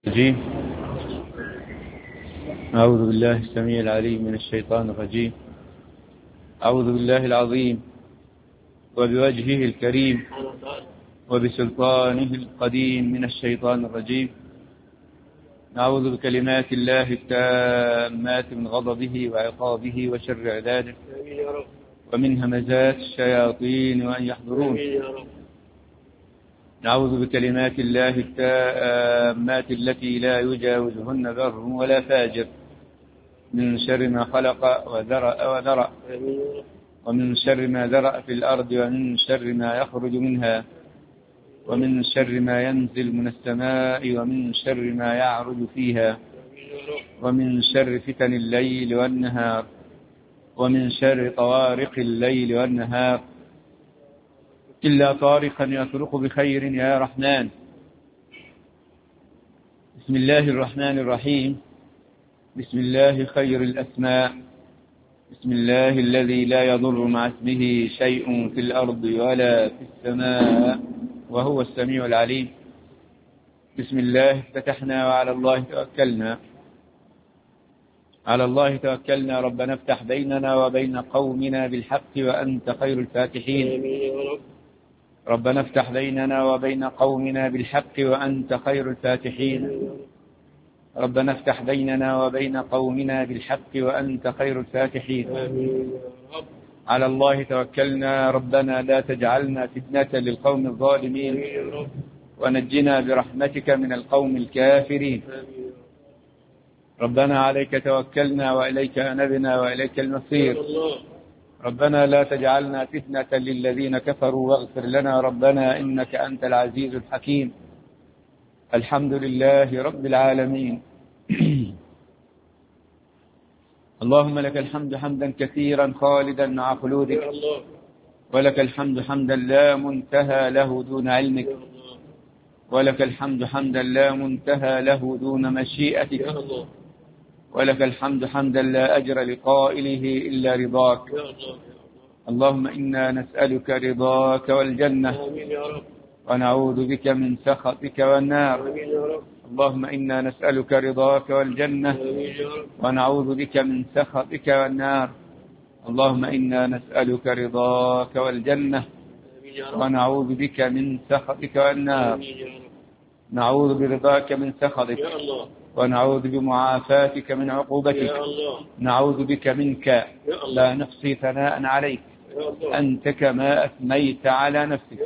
الرجيم. أعوذ بالله السميع العليم من الشيطان الرجيم. أعوذ بالله العظيم وبوجهه الكريم وبسلطانه القديم من الشيطان الرجيم. نعوذ بكلمات الله التامات من غضبه وعقابه وشر عباده ومن همزات الشياطين وأن يحضرون. نعوذ بكلمات الله التامات التي لا يجاوزهن بر ولا فاجر من شر ما خلق وذرأ ومن شر ما ذرأ في الأرض ومن شر ما يخرج منها ومن شر ما ينزل من السماء ومن شر ما يعرج فيها ومن شر فتن الليل والنهار ومن شر طوارق الليل والنهار إلا طارقا يطرق بخير يا رحمن. بسم الله الرحمن الرحيم. بسم الله خير الأسماء. بسم الله الذي لا يضر مع اسمه شيء في الأرض ولا في السماء وهو السميع العليم. بسم الله فتحنا وعلى الله توكلنا. على الله توكلنا. ربنا افتح بيننا وبين قومنا بالحق وأنت خير الفاتحين. ربنا افتح بيننا وبين قومنا بالحق وأنت خير الفاتحين. ربنا افتح بيننا وبين قومنا بالحق وأنت خير الفاتحين. على الله توكلنا. ربنا لا تجعلنا فتنة للقوم الظالمين ونجنا برحمتك من القوم الكافرين. ربنا عليك توكلنا وإليك أنبنا وإليك المصير. ربنا لا تجعلنا فتنة للذين كفروا واغفر لنا ربنا إنك أنت العزيز الحكيم. الحمد لله رب العالمين. اللهم لك الحمد حمدا كثيرا خالدا مع خلودك، ولك الحمد حمدا لا منتهى له دون علمك، ولك الحمد حمدا لا منتهى له دون مشيئتك، ولك الحمد حمدا لا أجر لقائله إلا رضاك. اللهم إنا نسألك رضاك والجنة ونعوذ بك من سخطك والنار. اللهم إنا نسألك رضاك والجنة ونعوذ بك من سخطك والنار. اللهم إنا نسألك رضاك والجنة ونعوذ بك من سخطك والنار. نعوذ برضاك من سخطك ونعوذ بمعافاتك من عقوبتك. نعوذ بك منك لا نحصي ثناء عليك أنت كما أثنيت على نفسك.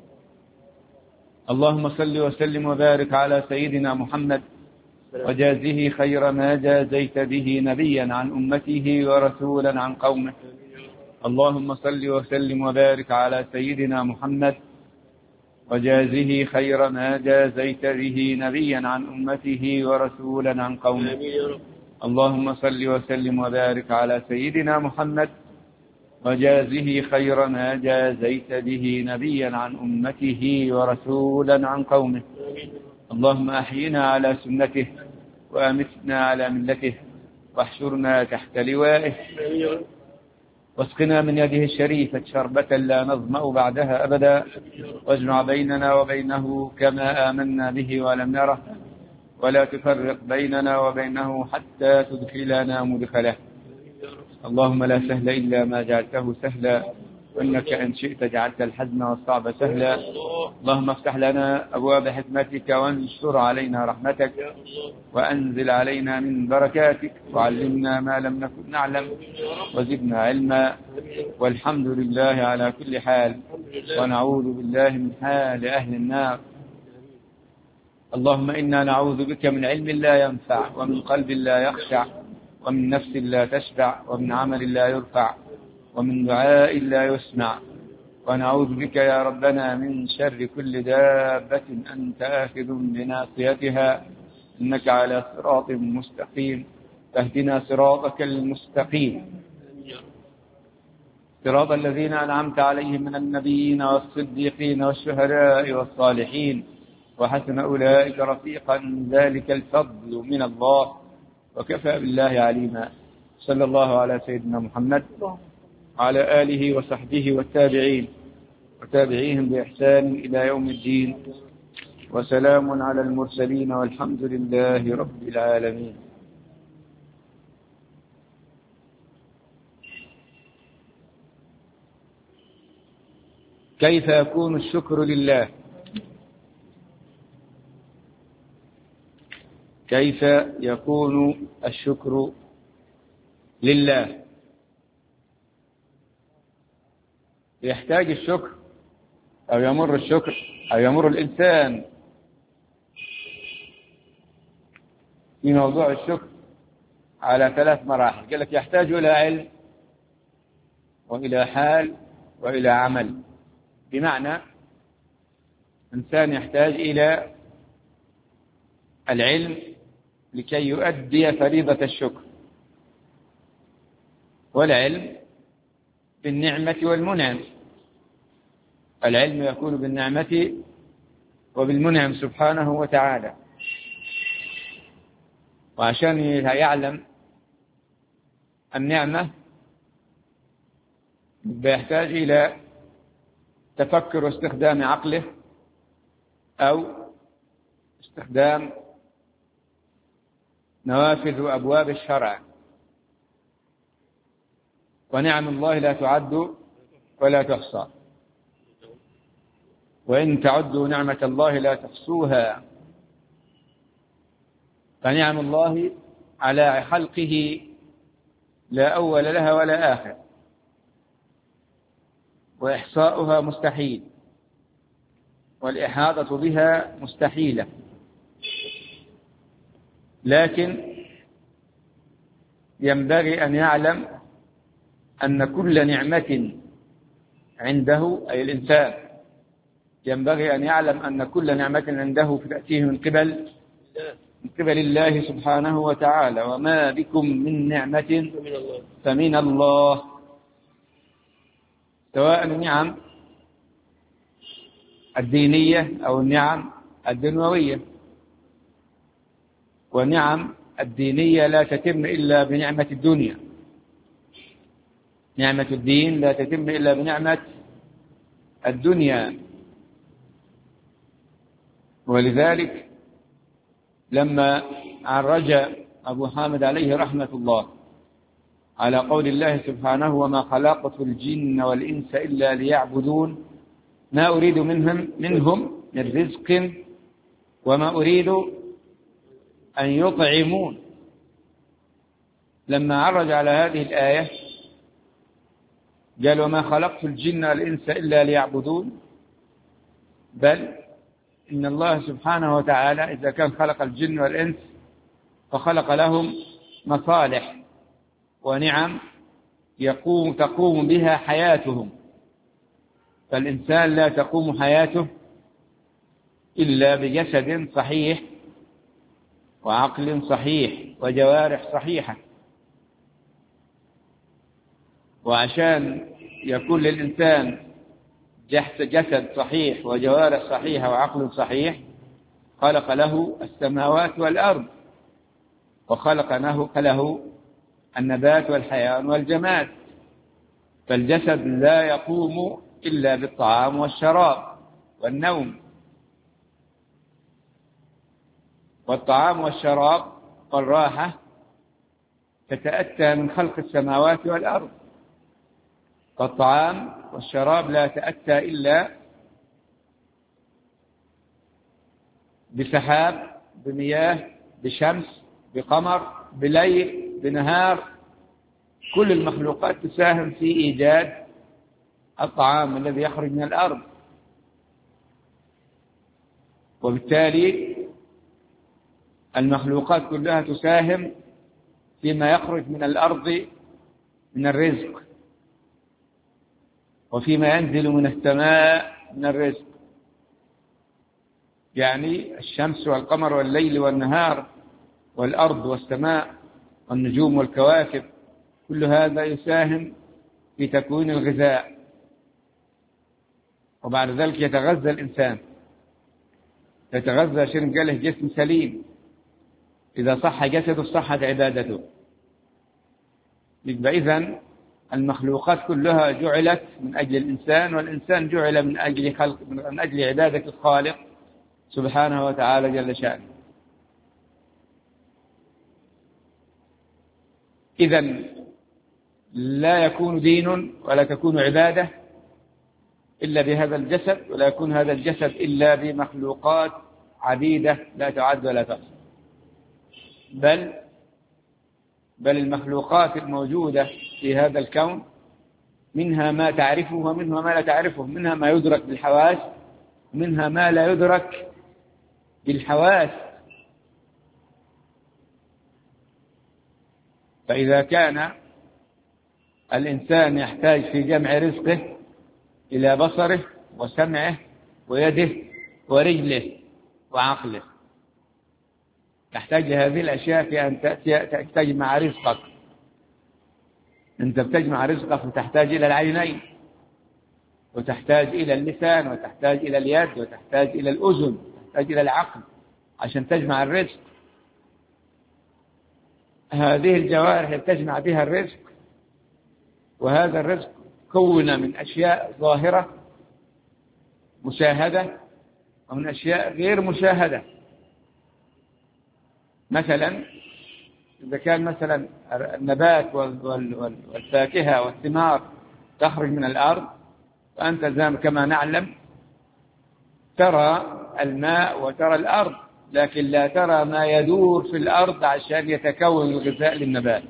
اللهم صل وسلم وبارك على سيدنا محمد وجازه خير ما جازيت به نبيا عن أمته ورسولا عن قومه. اللهم صل وسلم وبارك على سيدنا محمد وجازه خير ما جازيت به نبيا عن أمته ورسولا عن قومه. اللهم صل وسلم وبارك على سيدنا محمد وجازه خير ما جازيت به نبيا عن أمته ورسولا عن قومه. اللهم أحينا على سنته وأمتنا على ملته واحشرنا تحت لوائه واسقنا من يده الشريفة شربة لا نظمأ بعدها أبدا، واجمع بيننا وبينه كما آمنا به ولم نره، ولا تفرق بيننا وبينه حتى تدخلنا مدخله. اللهم لا سهل إلا ما جعلته سهلا، وإنك إن شئت جعلت الحزن والصعب سهلا. اللهم افتح لنا أبواب حكمتك وانشر علينا رحمتك وأنزل علينا من بركاتك وعلمنا ما لم نكن نعلم وزدنا علما. والحمد لله على كل حال، ونعوذ بالله من حال أهل النار. اللهم إنا نعوذ بك من علم لا ينفع ومن قلب لا يخشع ومن نفس لا تشبع ومن عمل لا يرفع ومن دعاء لا يسمع. ونعوذ بك يا ربنا من شر كل دابة أنت آخذ بناصيتها إنك على صراط مستقيم. فاهدنا صراطك المستقيم، صراط الذين أنعمت عليهم من النبيين والصديقين والشهداء والصالحين وحسن أولئك رفيقا. ذلك الفضل من الله وكفى بالله عليما. صلى الله على سيدنا محمد وعلى آله وصحبه والتابعين وتابعيهم بإحسان إلى يوم الدين. وسلام على المرسلين والحمد لله رب العالمين. كيف يكون الشكر لله؟ كيف يكون الشكر لله؟ يحتاج الشكر أو يمر الشكر أو يمر الإنسان في موضوع الشكر على 3 مراحل. قال لك يحتاج إلى علم وإلى حال وإلى عمل. بمعنى إنسان يحتاج إلى العلم لكي يؤدي فريضة الشكر، والعلم بالنعمة والمنعم. العلم يكون بالنعمة وبالمنعم سبحانه وتعالى، وعشان يعلم النعمة يحتاج إلى تفكر واستخدام عقله أو استخدام نوافذ وأبواب الشرع. ونعم الله لا تعد ولا تحصى، وإن تعدوا نعمة الله لا تحصوها. فنعم الله على خلقه لا أول لها ولا آخر، وإحصاؤها مستحيل، والإحاطة بها مستحيلة. لكن ينبغي أن يعلم أن كل نعمة عنده، أي الإنسان ينبغي أن يعلم أن كل نعمة عنده تأتيه من قبل الله سبحانه وتعالى. وما بكم من نعمة فمن الله، سواء النعم الدينية أو النعم الدنيوية. ونعم الدينية لا تتم إلا بنعمة الدنيا، نعمة الدين لا تتم إلا بنعمة الدنيا. ولذلك لما عرج أبو حامد عليه رحمة الله على قول الله سبحانه: وما خلقت الجن والإنس إلا ليعبدون ما أريد منهم من رزق وما أريد أن يطعمون. لما عرج على هذه الآية قال: وما خلقت الجن والإنس إلا ليعبدون، بل إن الله سبحانه وتعالى إذا كان خلق الجن والإنس فخلق لهم مصالح ونعم تقوم بها حياتهم. فالإنسان لا تقوم حياته إلا بجسد صحيح وعقل صحيح وجوارح صحيحة. وعشان يكون للإنسان جسد صحيح وجوارح صحيحة وعقل صحيح خلق له السماوات والأرض، وخلق له النبات والحيوان والجماد. فالجسد لا يقوم إلا بالطعام والشراب والنوم. والطعام والشراب والراحة تتأتى من خلق السماوات والأرض. فالطعام والشراب لا تأتى إلا بسحاب، بمياه، بشمس، بقمر، بليل، بنهار. كل المخلوقات تساهم في إيجاد الطعام الذي يخرج من الأرض. وبالتالي المخلوقات كلها تساهم فيما يخرج من الأرض من الرزق، وفيما ينزل من السماء من الرزق. يعني الشمس والقمر والليل والنهار والأرض والسماء والنجوم والكواكب، كل هذا يساهم في تكوين الغذاء. وبعد ذلك يتغذى الإنسان، يتغذى شرب له جسم سليم. إذا صح جسده صحت عبادته. يبقى إذن المخلوقات كلها جعلت من أجل الإنسان، والإنسان جعل من أجل عبادة الخالق سبحانه وتعالى جل شأنه. إذن لا يكون دين ولا تكون عبادة إلا بهذا الجسد، ولا يكون هذا الجسد إلا بمخلوقات عديدة لا تعد ولا تحصى، بل المخلوقات الموجودة في هذا الكون منها ما تعرفه ومنها ما لا تعرفه، منها ما يدرك بالحواس ومنها ما لا يدرك بالحواس. فإذا كان الإنسان يحتاج في جمع رزقه إلى بصره وسمعه ويده ورجله وعقله، تحتاج لهذه الأشياء في أن تجمع رزقك. أنت بتجمع رزقك وتحتاج إلى العينين، وتحتاج إلى اللسان، وتحتاج إلى اليد، وتحتاج إلى الأذن، وتحتاج إلى العقل عشان تجمع الرزق. هذه الجوارح تجمع بها الرزق، وهذا الرزق كون من أشياء ظاهرة مشاهدة ومن أشياء غير مشاهدة. مثلا إذا كان مثلا النبات والفاكهة والثمار تخرج من الأرض، فأنت كما نعلم ترى الماء وترى الأرض، لكن لا ترى ما يدور في الأرض عشان يتكون الغذاء للنبات.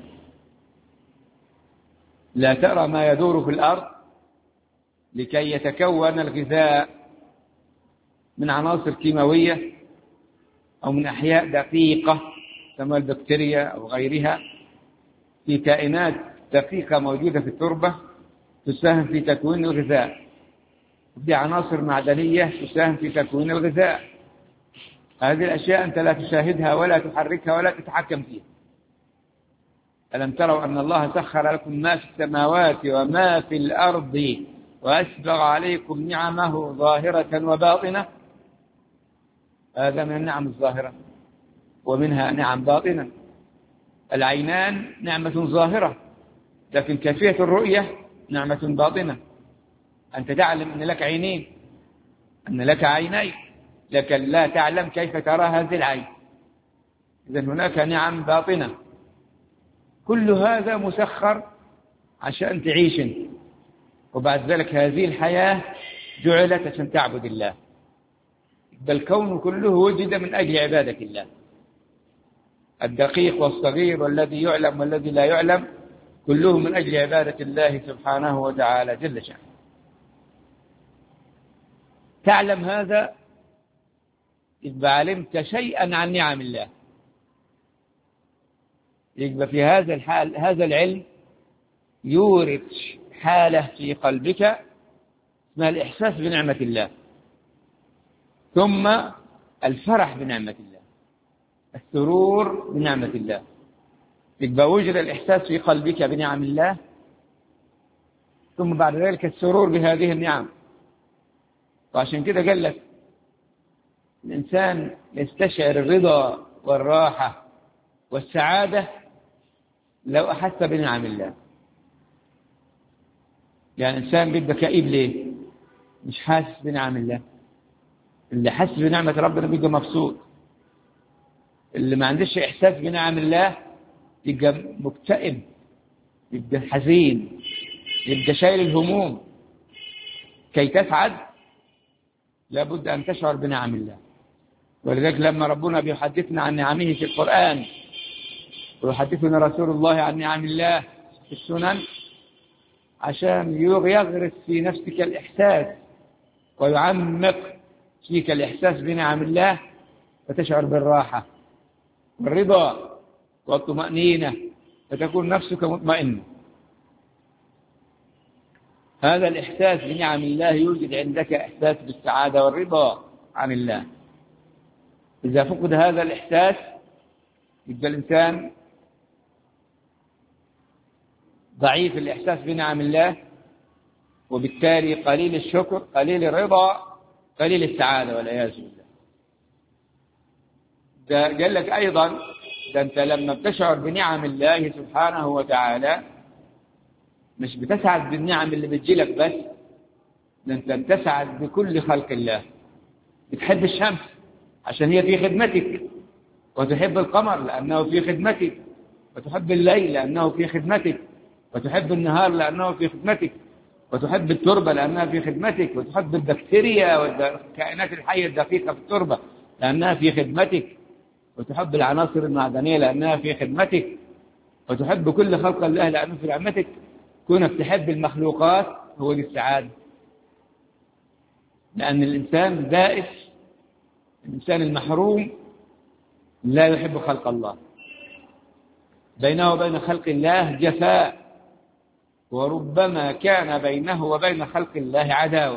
لا ترى ما يدور في الأرض لكي يتكون الغذاء من عناصر كيماوية أو من أحياء دقيقة كما البكتيريا أو غيرها. في كائنات دقيقة موجودة في التربة تساهم في تكوين الغذاء، وفي عناصر معدنية تساهم في تكوين الغذاء. هذه الأشياء أنت لا تشاهدها ولا تحركها ولا تتحكم فيها. ألم تروا أن الله سخر لكم ما في السماوات وما في الأرض وأسبغ عليكم نعمه ظاهرة وباطنة؟ هذا من النعم الظاهرة، ومنها نعم باطنة. العينان نعمة ظاهرة، لكن كيفية الرؤية نعمة باطنة. أنت تعلم أن لك عينين، أن لك عينين، لكن لا تعلم كيف ترى هذه العين. إذن هناك نعم باطنة. كل هذا مسخر عشان تعيش، وبعد ذلك هذه الحياة جعلت عشان تعبد الله. بل الكون كله وجد من أجل عبادة الله، الدقيق والصغير والذي يعلم والذي لا يعلم كله من أجل عبادة الله سبحانه وتعالى جل شأنه. تعلم هذا إذا علمت شيئا عن نعم الله. يبقى في هذا الحال هذا العلم يورث حالة في قلبك اسمها الإحساس بنعمة الله، ثم الفرح بنعمة الله، السرور بنعمة الله. يبقى وجد الإحساس في قلبك بنعم الله، ثم بعد ذلك السرور بهذه النعم. وعشان كده قال لك الإنسان يستشعر الرضا والراحة والسعادة لو أحس بنعم الله. يعني الإنسان بيبقى كئيب ليه؟ مش حاسس بنعم الله. اللي حس بنعمة ربنا بيبقى مبسوط. اللي ما عندش إحساس بنعم الله يبقى مكتئب، يبقى حزين، يبقى شايل الهموم. كي تسعد لابد أن تشعر بنعم الله. ولذلك لما ربنا بيحدثنا عن نعمه في القرآن ويحدثنا رسول الله عن نعم الله في السنن، عشان يغرس في نفسك الإحساس ويعمق فيك الإحساس بنعم الله، فتشعر بالراحة والرضا والطمأنينة، فتكون نفسك مطمئنة. هذا الإحساس بنعم الله يوجد عندك إحساس بالسعادة والرضا عن الله. إذا فقد هذا الإحساس يبقى الإنسان ضعيف الإحساس بنعم الله، وبالتالي قليل الشكر، قليل الرضا، قليل السعادة والعياذ بالله. ده قال لك أيضا ده أنت لما بتشعر بنعم الله سبحانه وتعالى مش بتسعد بالنعم اللي بتجيلك بس، ده أنت بتسعد بكل خلق الله. بتحب الشمس، عشان هي في خدمتك، وتحب القمر لأنه في خدمتك، وتحب الليل لأنه في خدمتك، وتحب النهار لأنه في خدمتك، وتحب التربة لأنها في خدمتك، وتحب البكتيريا والكائنات الحية الدقيقة في التربة لأنها في خدمتك، وتحب العناصر المعدنية لأنها في خدمتك، وتحب كل خلق الله لأنه في خدمتك. كونك تحب المخلوقات هو دي السعادة. لأن الإنسان بائس، الإنسان المحروم لا يحب خلق الله، بينه وبين خلق الله جفاء، وربما كان بينه وبين خلق الله عداوة.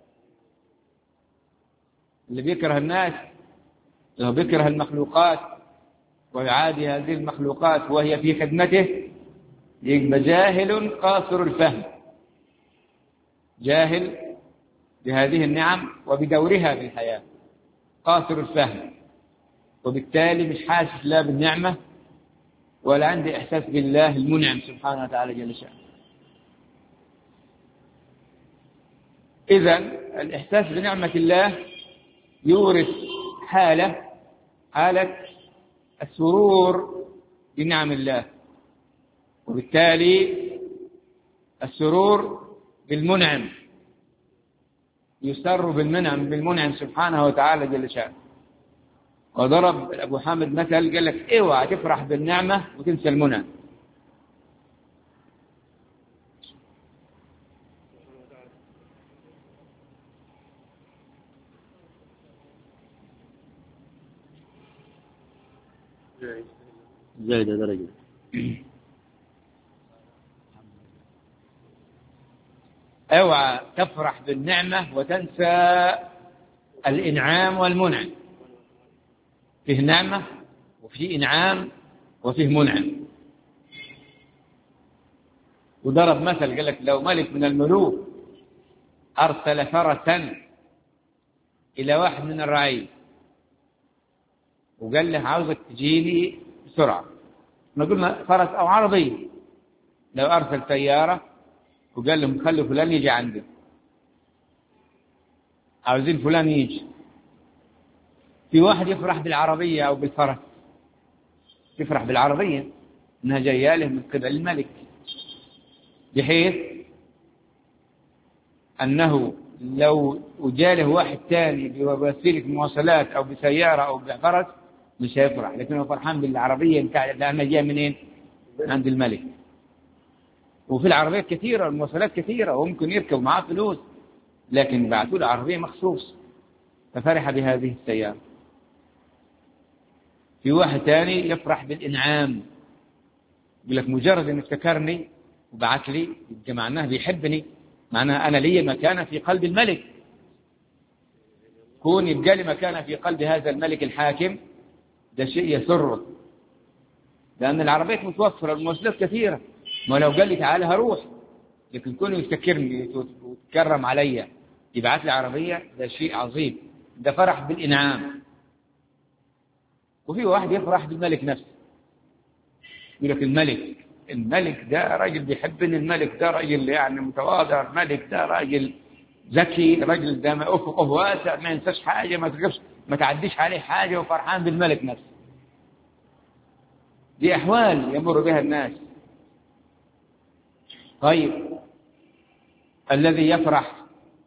اللي بيكره الناس، اللي بيكره المخلوقات ويعادي هذه المخلوقات وهي في خدمته، يبقى جاهل قاصر الفهم، جاهل بهذه النعم وبدورها في الحياة، قاصر الفهم، وبالتالي مش حاسس لا بالنعمة ولا عنده إحساس بالله المنعم سبحانه وتعالى جل شأنه. إذن الإحساس بنعمة الله يورث حالة السرور بنعم الله، وبالتالي السرور بالمنعم، يسر بالمنعم سبحانه وتعالى جل شأنه. وضرب أبو حامد مثل قال لك اوعى تفرح بالنعمة وتنسى المنعم. زايدة درجة. اوعى تفرح بالنعمة وتنسى الإنعام والمنعم. فيه نعمة وفيه إنعام وفيه منعم. وضرب مثل قال لك لو ملك من الملوك أرسل فرسا إلى واحد من الرعية وقال له عاوزك تجيني بسرعة، ما قلنا فرس أو عربية، لو أرسل سيارة وقال لهم خلوا فلان يجي عندي، عاوزين فلان يجي، في واحد يفرح بالعربية أو بالفرس، يفرح بالعربية إنها جاية له من قبل الملك، بحيث أنه لو جاله واحد ثاني بوسيلة مواصلات أو بسيارة أو بفرس مش هيفرح، لكنه فرحان بالعربية لأنها جاية منين؟ عند الملك. وفي العربيات كثيرة، المواصلات كثيرة، وممكن يركب معاه فلوس، لكن بعثوا له عربية مخصوص ففرح بهذه السيارة. في واحد ثاني يفرح بالإنعام، يقول لك مجرد أن افتكرني وبعث لي يبقى معناه بيحبني، معناه أنا لي مكانة في قلب الملك، كون يبقى لي مكانة في قلب هذا الملك الحاكم، ده شيء يسره، لأن العربيات متوفرة، المواصلات كثيرة، ما لو قال لي تعالى هروح، لكن كونه يفتكرني وتكرم علي يبعث لي عربية، ده شيء عظيم، ده فرح بالإنعام. وفي واحد يفرح بالملك نفسه، يقول لك الملك ده راجل بيحبني، الملك ده راجل يعني متواضع، الملك ده راجل ذكي، راجل ده أفقه واسع، ما ينساش حاجة، ما تعديش عليه حاجة، وفرحان بالملك نفسه. دي أحوال يمر بها الناس. طيب الذي يفرح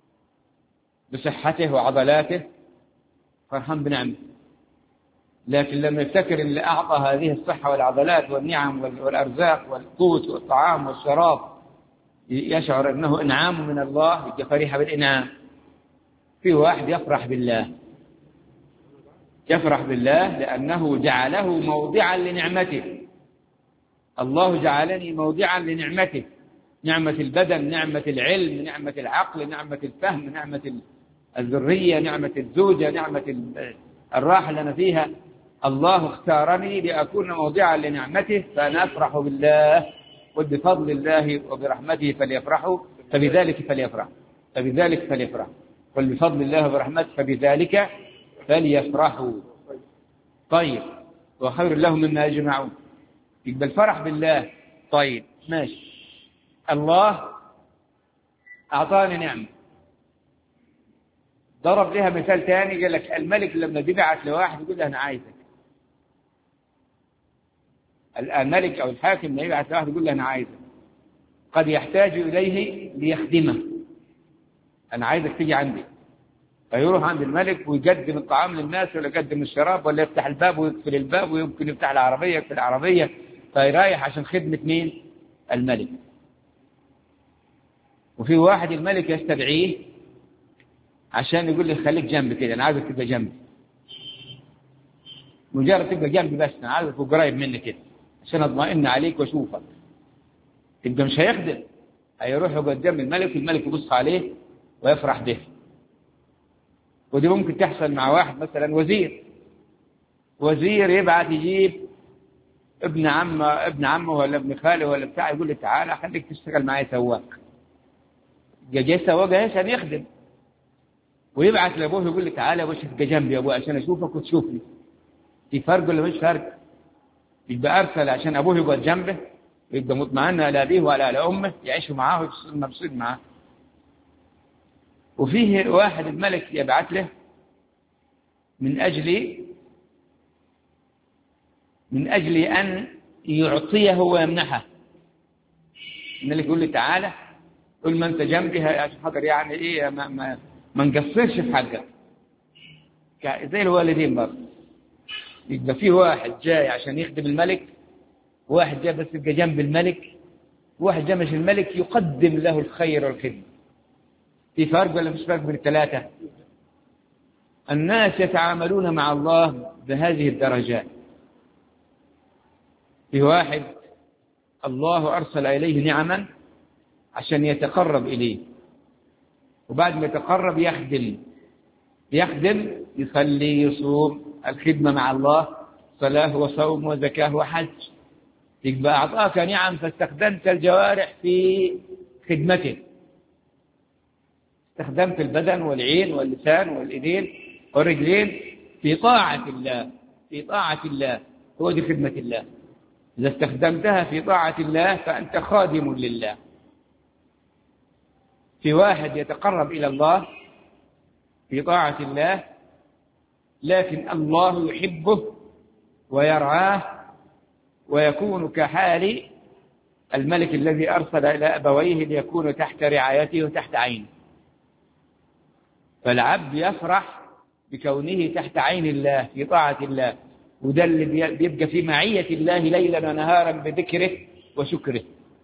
بصحته وعضلاته فرحان بنعمه، لكن لما يفتكر اللي أعطى هذه الصحة والعضلات والنعم والأرزاق والقوت والطعام والشراب يشعر أنه إنعام من الله، يبقى فرح بالإنعام. في واحد يفرح بالله، يفرح بالله لأنه جعله موضعا لنعمته. الله جعلني موضعا لنعمته، نعمة البدن، نعمة العلم، نعمة العقل، نعمة الفهم، نعمة الذرية، نعمة الزوجة، نعمة الراحة اللي أنا فيها. الله اختارني لأكون موضعا لنعمته، فأنا أفرح بالله، وبفضل الله وبرحمته فليفرحوا، فبذلك فليفرحوا، فبذلك فليفرحوا، قل بفضل الله وبرحمته فبذلك فليفرحوا. طيب وخير لهم مما يجمعون، يبقى الفرح بالله. طيب ماشي، الله أعطاني نعمة، ضرب لها مثال تاني، قال لك الملك لما بيبعث لواحد يقول له أنا عايزك. الملك أو الحاكم لما يبعث لواحد يقول له أنا عايزك، قد يحتاج إليه ليخدمه، أنا عايزك تيجي عندي، فيروح عند الملك ويقدم الطعام للناس، ولا يقدم الشراب، ولا يفتح الباب ويقفل الباب، ويمكن يفتح العربية يقفل العربية، فيرايح عشان خدمة مين؟ الملك. وفي واحد الملك يستدعيه عشان يقول لي خليك جنبي كده، أنا عايزك تبقى جنبي، مجرد تبقى جنبي بس، أنا عايزك تبقى قريب مني كده عشان أطمئن عليك وأشوفك. تبقى مش هيخدم، هيروح قدام الملك والملك يبص عليه ويفرح به. ودي ممكن تحصل مع واحد مثلا وزير يبعث يجيب ابن عمه ولا ابن خاله ولا بتاع، يقول له تعالى خليك تشتغل معي سواق. جاي سواق عشان يخدم، ويبعث لابوه يقول له تعالى يا ابوي تبقى جنبي يا ابوي عشان اشوفك وتشوفني. في فرق ولا مش فرق؟ يبقى ارسل عشان ابوه يقعد جنبه ويبقى مطمئن على ابيه وعلى امه، يعيشوا معاه ومبسوط معاه. وفيه واحد الملك يبعث له من أجل أن يعطيه ويمنحه. الملك يقول لي تعالى قل ما أنت جنبي عشان خاطر يعني إيه ما نقصرش في حقك، زي الوالدين برضه. يبقى فيه واحد جاي عشان يخدم الملك، واحد جاي بس يبقى جنب الملك، واحد جاي مش الملك يقدم له الخير والخدمة. في فرق ولا مش فرق بين الثلاثة؟ الناس يتعاملون مع الله بهذه الدرجات. في واحد الله أرسل إليه نعما عشان يتقرب إليه، وبعد ما يتقرب يخدم، يصلي، يصوم، الخدمة مع الله، صلاة وصوم وزكاة وحج. يبقى أعطاك نعم فاستخدمت الجوارح في خدمته، استخدمت البدن والعين واللسان والإيدين والرجلين في طاعة الله، هو دي خدمة الله. إذا استخدمتها في طاعة الله فأنت خادم لله. في واحد يتقرب إلى الله في طاعة الله، لكن الله يحبه ويرعاه، ويكون كحال الملك الذي أرسل إلى أبويه ليكونوا تحت رعايته وتحت عينه. فالعبد يفرح بكونه تحت عين الله في طاعة الله، وده اللي بيبقى في معية الله ليلا ونهارا بذكره وشكره.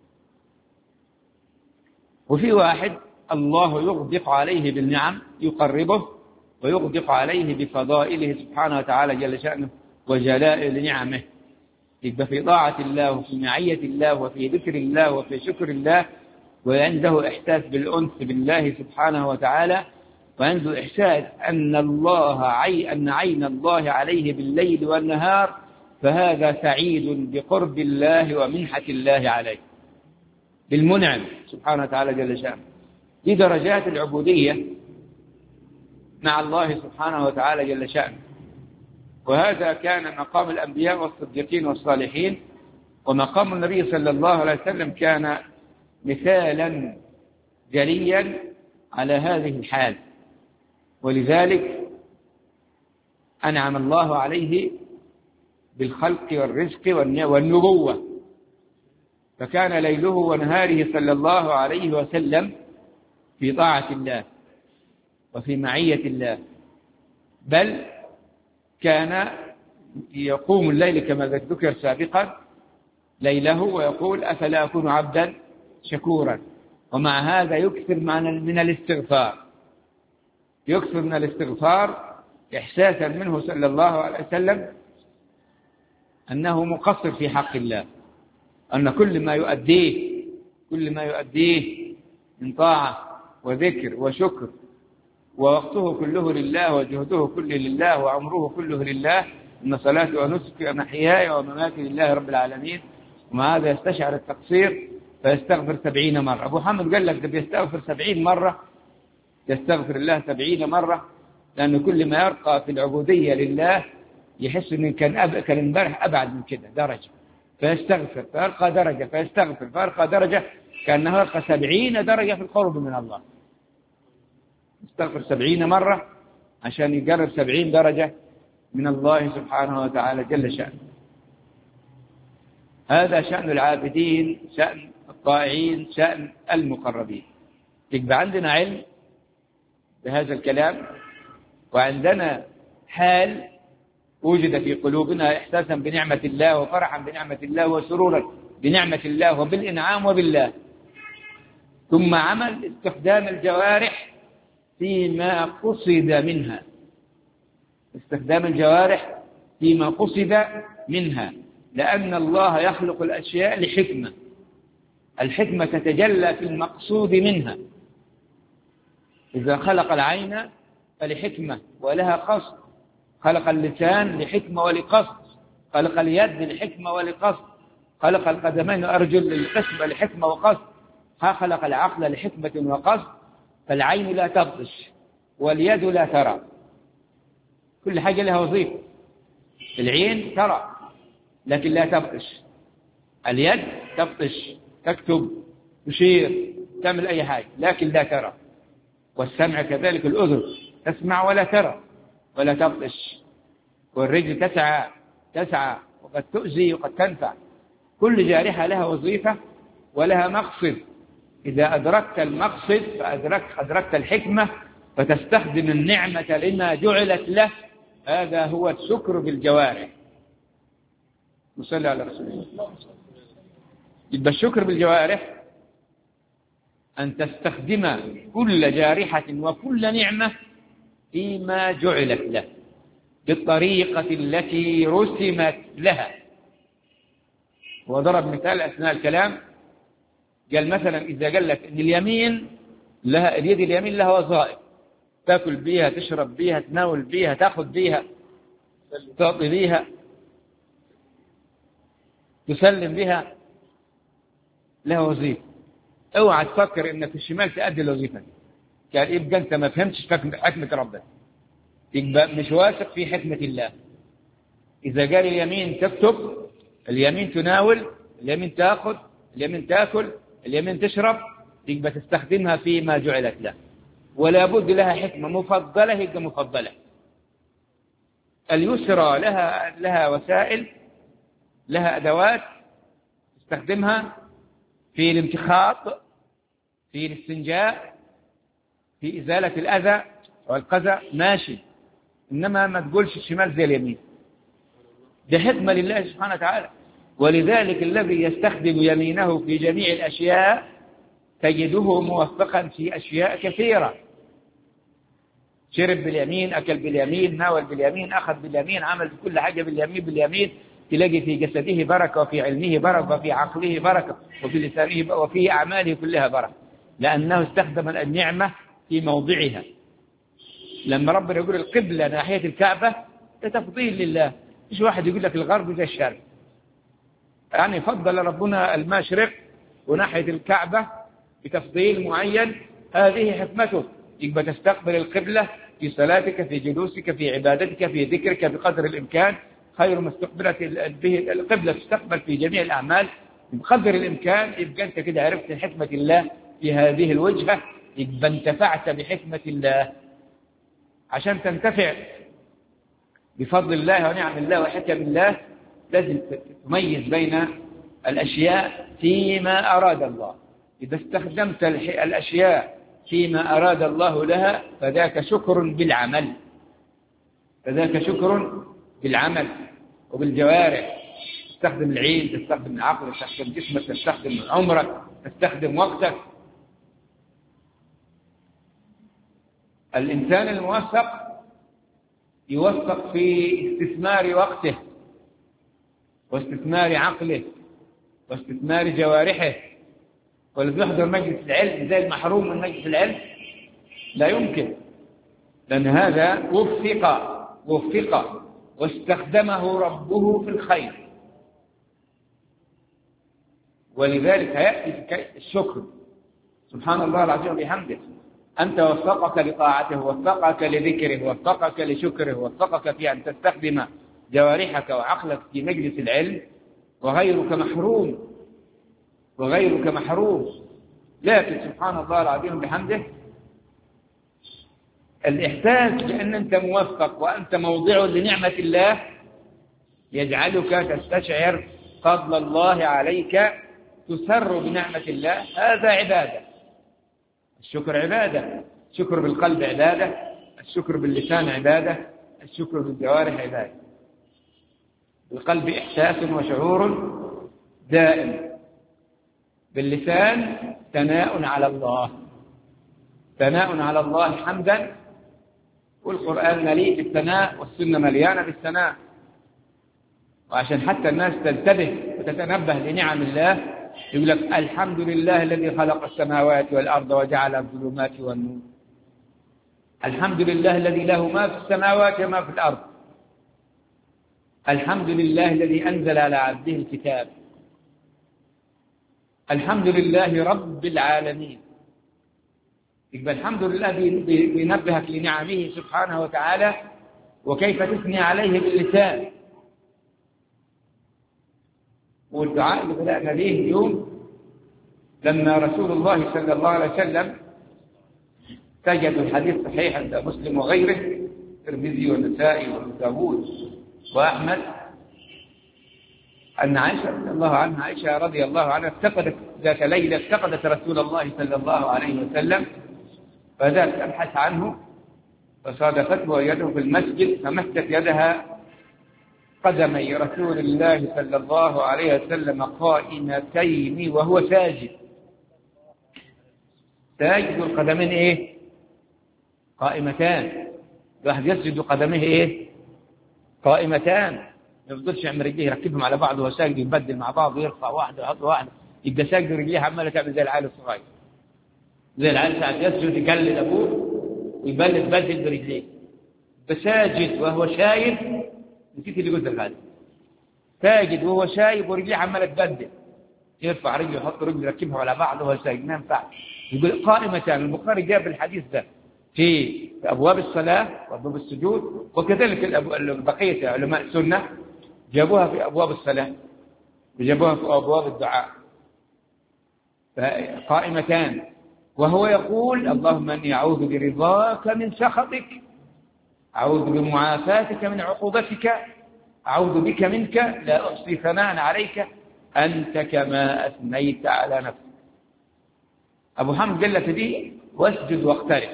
وفي واحد الله يغدق عليه بالنعم، يقربه ويغدق عليه بفضائله سبحانه وتعالى جل شأنه وجلائل نعمه. يبقى في طاعة الله وفي معية الله وفي ذكر الله وفي شكر الله، وعنده إحساس بالأنس بالله سبحانه وتعالى، وعنده إحساس أن عين الله عليه بالليل والنهار، فهذا سعيد بقرب الله ومنحة الله عليه بالمنعم سبحانه وتعالى جل شأنه. دي درجات العبودية مع الله سبحانه وتعالى جل شأنه. وهذا كان مقام الأنبياء والصديقين والصالحين، ومقام النبي صلى الله عليه وسلم كان مثالا جليا على هذه الحال. ولذلك أنعم الله عليه بالخلق والرزق والنبوة، فكان ليله ونهاره صلى الله عليه وسلم في طاعة الله وفي معية الله، بل كان يقوم الليل كما ذكر سابقا ليله ويقول أفلا أكون عبدا شكورا. ومع هذا يكثر من الاستغفار إحساسا منه صلى الله عليه وسلم أنه مقصر في حق الله، أن كل ما يؤديه من طاعة وذكر وشكر ووقته كله لله وجهده كله لله وعمره كله لله، إن صلاتي ونسكي ومحياي ومماتي لله رب العالمين. ومع هذا يستشعر التقصير فيستغفر 70 مرة. أبو محمد قال لك ده بيستغفر 70 مرة، يستغفر الله 70 مرة، لأنه كل ما يرقى في العبودية لله يحس إنه كان امبارح أبعد من كده درجة، فيستغفر فيرقى درجة، فيستغفر فيرقى درجة، كأنه يرقى 70 درجة في القرب من الله. يستغفر 70 مرة عشان يقرب 70 درجة من الله سبحانه وتعالى جل شأنه. هذا شأن العابدين، شأن الطائعين، شأن المقربين. يبقى عندنا علم بهذا الكلام، وعندنا حال وجد في قلوبنا إحساسا بنعمة الله وفرحا بنعمة الله وسرورا بنعمة الله وبالإنعام وبالله. ثم عمل استخدام الجوارح فيما قصد منها، استخدام الجوارح فيما قصد منها، لأن الله يخلق الأشياء لحكمة، الحكمة تتجلى في المقصود منها. إذا خلق العين فلحكمة ولها قصد، خلق اللسان لحكمة ولقصد، خلق اليد لحكمة ولقصد، خلق القدمين والأرجل للقسمة لحكمة وقصد، خلق العقل لحكمة وقصد. فالعين لا تبطش واليد لا ترى، كل حاجة لها وظيفة. العين ترى لكن لا تبطش، اليد تبطش، تكتب، تشير، تعمل أي حاجة لكن لا ترى. والسمع كذلك، الأذن تسمع ولا ترى ولا تبطش. والرجل تسعى وقد تؤذي وقد تنفع. كل جارحة لها وظيفة ولها مقصد. إذا أدركت المقصد فأدركت الحكمة، فتستخدم النعمة لما جعلت له. هذا هو الشكر بالجوارح. نصلي على رسول الله. يبقى الشكر بالجوارح أن تستخدم كل جارحة وكل نعمة فيما جعلت له بالطريقة التي رسمت لها. وضرب مثال أثناء الكلام، قال مثلا إذا قال لك إن اليمين لها، اليد اليمين لها وظائف، تأكل بيها، تشرب بيها، تناول بيها، تأخذ بيها، تعطي بيها، تسلم بها، لها وظيفة. اوعى تفكر إنك في الشمال تأدي الوظيفة دي. قال يبقى أنت ما فهمتش حكمة ربنا، يبقى مش واثق في حكمة الله. إذا قال اليمين تكتب، اليمين تناول، اليمين تأخذ، اليمين تأكل، اليمين تشرب، يبقى تستخدمها فيما جعلت له. ولا بد لها حكمة مفضلة، يبقى مفضلة. اليسرى لها وسائل، لها أدوات تستخدمها في الامتخاط، في الاستنجاء، في إزالة الأذى والقذى، ماشي. إنما ما تقولش الشمال زي اليمين، دي حكمة لله سبحانه وتعالى. ولذلك الذي يستخدم يمينه في جميع الأشياء تجده موفقا في أشياء كثيرة. شرب باليمين، أكل باليمين، ناول باليمين، أخذ باليمين، عمل كل حاجة باليمين. تلاقي في جسده بركة، وفي علمه بركة، وفي عقله بركة، وفي لسانه وفي أعماله كلها بركة، لأنه استخدم النعمة في موضعها. لما ربنا يقول القبلة ناحية الكعبة ده تفضيل لله، مش واحد يقول لك الغرب زي الشرق. يعني فضل ربنا المشرق وناحية الكعبة بتفضيل معين، هذه حكمته. يبقى تستقبل القبلة في صلاتك، في جلوسك، في عبادتك، في ذكرك بقدر الإمكان. خير ما استقبلت به القبلة تستقبل في جميع الأعمال بقدر الإمكان. يبقى أنت كده عرفت حكمة الله في هذه الوجهة، يبقى انتفعت بحكمة الله. عشان تنتفع بفضل الله ونعم الله وحكم الله لازم تميز بين الأشياء فيما أراد الله. إذا استخدمت الأشياء فيما أراد الله لها فذاك شكر بالعمل، فذاك شكر بالعمل وبالجوارح. تستخدم العين، تستخدم العقل، تستخدم جسمك، تستخدم عمرك، تستخدم وقتك. الإنسان الموفق يوفق في استثمار وقته واستثمار عقله واستثمار جوارحه. والذي يحضر مجلس العلم زي المحروم من مجلس العلم لا يمكن، لأن هذا وفق واستخدمه ربه في الخير. ولذلك يأتي الشكر. سبحان الله العظيم وبحمده. أنت وفقك لطاعته، وفقك لذكره، وفقك لشكره، وفقك في أن تستخدم جوارحك وعقلك في مجلس العلم، وغيرك محروم. لكن سبحان الله العظيم بحمده الإحساس بأن أنت موفق وأنت موضع لنعمة الله يجعلك تستشعر فضل الله عليك، تسر بنعمة الله. هذا عبادة. الشكر عبادة، الشكر بالقلب عبادة، الشكر باللسان عبادة، الشكر بالجوارح عبادة. بالقلب إحساس وشعور دائم، باللسان ثناء على الله، ثناء على الله حمدا، والقرآن مليء بالثناء والسنة مليانة بالثناء. وعشان حتى الناس تنتبه وتتنبه لنعم الله يقول لك الحمد لله الذي خلق السماوات والأرض وجعل الظلمات والنور. الحمد لله الذي له ما في السماوات وما في الأرض. الحمد لله الذي أنزل على عبده الكتاب. الحمد لله رب العالمين. يبقى الحمد لله بينبهك لنعمه سبحانه وتعالى وكيف تثني عليه باللسان. والدعاء اللي بدأنا به اليوم لما رسول الله صلى الله عليه وسلم تجد الحديث صحيح عند مسلم وغيره، الترمذي والنسائي وابو داود وأحمد، أن عائشة رضي الله عنها، عائشة رضي الله عنها افتقدت ذات ليلة، افتقدت رسول الله صلى الله عليه وسلم، فذهبت تبحث عنه فصادفته ويده في المسجد، فمسكت يدها قدمي رسول الله صلى الله عليه وسلم قائمتين وهو ساجد. ساجد القدمين ايه؟ قائمتان. الواحد يسجد قدميه ايه؟ قائمتان. ما يفضلش يعمل رجليه يركبهم على بعض وهو ساجد، يبدل مع بعض ويرفع واحده ويحط واحده، يبقى ساجد رجليه عماله تعمل زي العيال الصغير، زي العيال ساعه يسجد يقلد ابوه ويبلد بدل برجليه. بساجد وهو شايب، نسيت اللي قلت هذا، ساجد وهو شايب ورجليه عماله تبدل، يرفع رجله يحط رجله يركبها على بعض وهو ساجد، ما ينفعش. يقول قائمتان. البخاري جاب الحديث ده في أبواب الصلاة وأبواب السجود، وكذلك بقية علماء السنة جابوها في أبواب الصلاة وجابوها في أبواب الدعاء. قائمتان وهو يقول اللهم أني أعوذ برضاك من سخطك، أعوذ بمعافاتك من عقوبتك، أعوذ بك منك، لا أحصي ثناء عليك أنت كما أثنيت على نفسك. أبو حمد قال لك دي واسجد واقترب.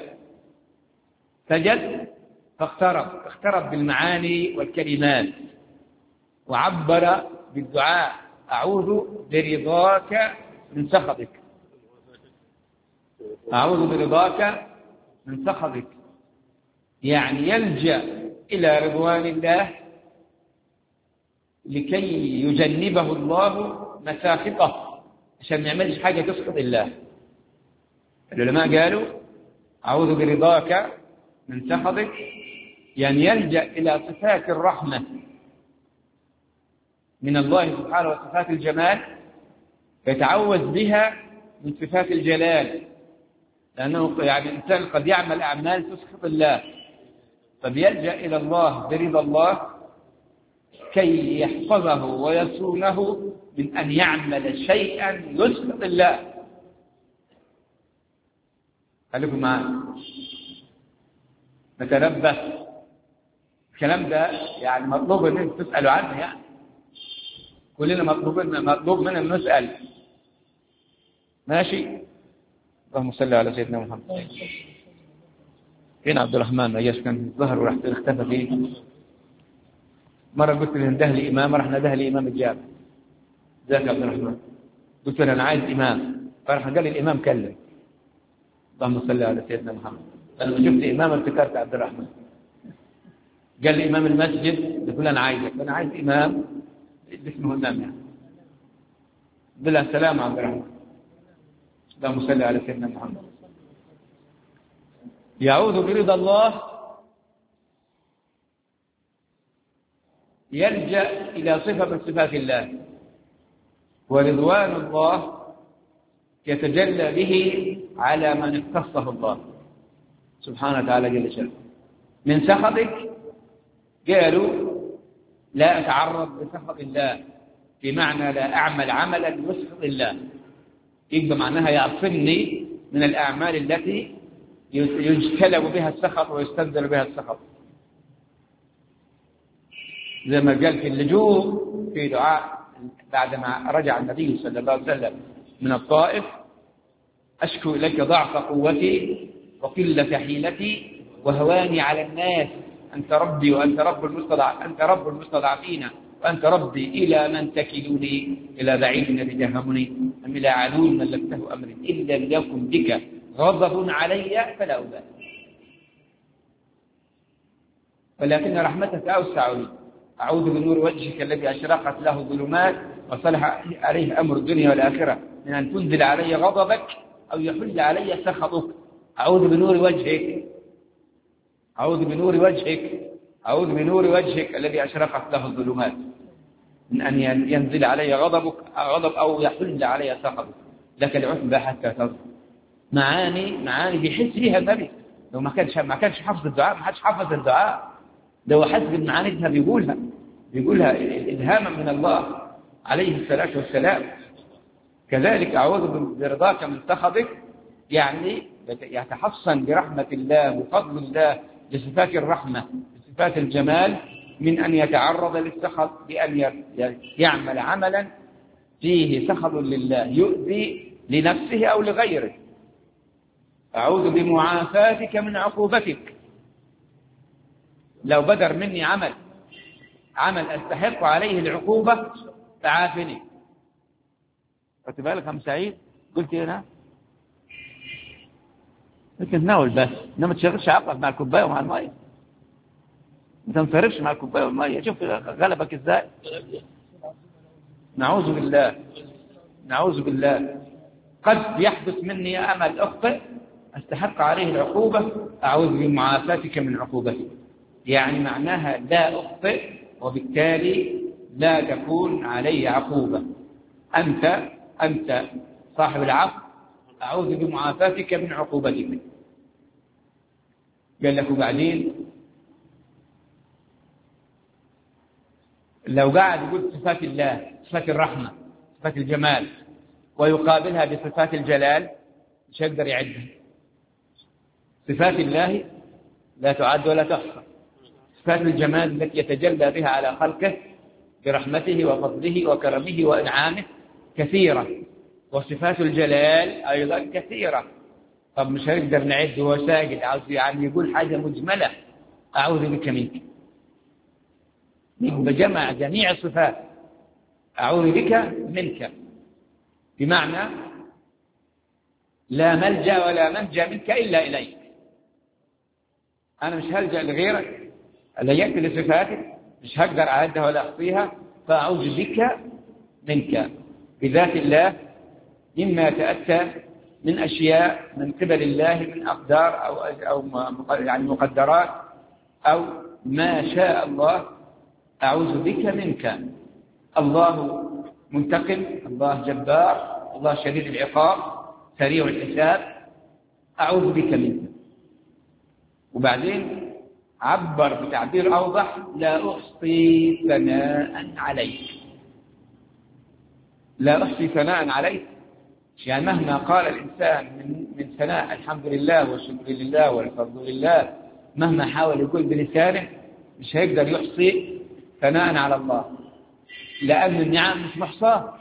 سجد فاقترب بالمعاني والكلمات، وعبر بالدعاء أعوذ برضاك من سخطك، أعوذ برضاك من سخطك، يعني يلجأ إلى رضوان الله لكي يجنبه الله مساخطه عشان ما يعملش حاجة تسخط الله. العلماء قالوا أعوذ برضاك من سخطك يعني يلجأ إلى صفات الرحمة من الله سبحانه وصفات الجمال، يتعوذ بها من صفات الجلال، لأنه يعني الإنسان قد يعمل أعمال تسخط الله، فبيلجأ إلى الله برضا الله كي يحفظه ويصونه من أن يعمل شيئا يسخط الله. خليكم معنا نتنبه. الكلام ده يعني مطلوب ان انتم تسالوا عنه، يعني كلنا مطلوب منا نسال. ماشي. اللهم صل على سيدنا محمد. فين عبد الرحمن؟ ما جاش، كان ظهر وراح اختفى فيه. مره قلت له انده لي امام، راح نده لي امام الجامع. ذاك عبد الرحمن، قلت له انا عايز امام، فراح قال لي الامام كلم. اللهم صل على سيدنا محمد. لما شفت امام افتكرت عبد الرحمن. قال لي امام المسجد، قلت له انا عايزك، انا عايز امام اسمه امام يعني. بالله السلام عبد الرحمن. اللهم صل على سيدنا محمد. يعوذ برضا الله، يلجأ إلى صفة من صفات الله، ورضوان الله يتجلى به على من اختصه الله سبحانه وتعالى جل شأنه. من سخطك قالوا لا أتعرض لسخط الله، بمعنى لا أعمل عملا يسخط الله، يبقى معناها يعصمني من الأعمال التي يجتلب بها السخط ويستنزل بها السخط، زي ما قال في اللجوء في دعاء بعدما رجع النبي صلى الله عليه وسلم من الطائف: أشكو إليك ضعف قوتي وقلة حيلتي وهواني على الناس، أنت ربي وأنت رب المستضعفين وأنت ربي، إلى من تكلني؟ إلى بعيد يتجهمني أم إلى عدو ملكته أمري؟ إلا ليكن بك غضب علي فلا أبالي، ولكن رحمتك أوسع لي. أعوذ بنور وجهك الذي أشرقت له الظلمات وصلح عليه أمر الدنيا والآخرة من أن تنزل علي غضبك أو يحل علي سخطك. أعوذ بنور وجهك، أعوذ بنور وجهك، أعوذ بنور وجهك الذي أشرقت له الظلمات من أن ينزل علي غضب أو يحل علي سخطك. لك العتبى حتى تصل. معاني بيحس فيها النبي. لو ما كانش حافظ الدعاء، ما حدش حافظ الدعاء. لو حس بالمعاني بيقولها إلهاما من الله عليه الصلاة والسلام. كذلك أعوذ برضاك من سخطك، يعني يتحصن برحمة الله وفضل الله بصفات الرحمة بصفات الجمال من أن يتعرض للسخط بأن يعمل عملا فيه سخط لله يؤذي لنفسه أو لغيره. أعوذ بمعافاتك من عقوبتك. لو بدر مني عمل أستحق عليه العقوبة فعافني. خدت بالك يا سعيد؟ قلت هنا ممكن تناول بس انما تشغلش عقلك مع الكوبايه ومع الميه، ما تنصرفش مع الكوبايه والميه. شوف غلبك ازاي. نعوذ بالله. قد يحدث مني امل اخطئ استحق عليه العقوبه، اعوذ بمعافاتك من عقوبتك. يعني معناها لا اخطئ وبالتالي لا تكون علي عقوبه. انت صاحب العفو، اعوذ بمعافاتك من عقوبتك. قال لك وبعدين لو قاعد يقول صفات الله، صفات الرحمة، صفات الجمال، ويقابلها بصفات الجلال، مش هيقدر يعدها. صفات الله لا تعد ولا تحصى. صفات الجمال التي يتجلى بها على خلقه برحمته وفضله وكرمه وإنعامه كثيرة، وصفات الجلال أيضا كثيرة. طب مش هنقدر نعد وهو ساجد، عاوز يعني يقول حاجة مجملة: أعوذ بك منك. بجمع جميع الصفات، أعوذ بك منك، بمعنى لا ملجأ ولا منجا منك إلا إليك. أنا مش هلجأ لغيرك، لجأت لصفاتك مش هقدر أعدها ولا أحصيها، فأعوذ بك منك بذات الله مما يتأتى من أشياء من قبل الله من أقدار أو يعني مقدرات أو ما شاء الله. أعوذ بك منك. الله منتقم، الله جبار، الله شديد العقاب، سريع الحساب. أعوذ بك منك. وبعدين عبر بتعبير أوضح: لا أحصي ثناء عليك. لا أحصي ثناء عليك، يعني مهما قال الإنسان من ثناء الحمد لله والشكر لله والفضل لله، مهما حاول يقول بلسانه مش هيقدر يحصي ثناء على الله، لأن النعم مش محصاة.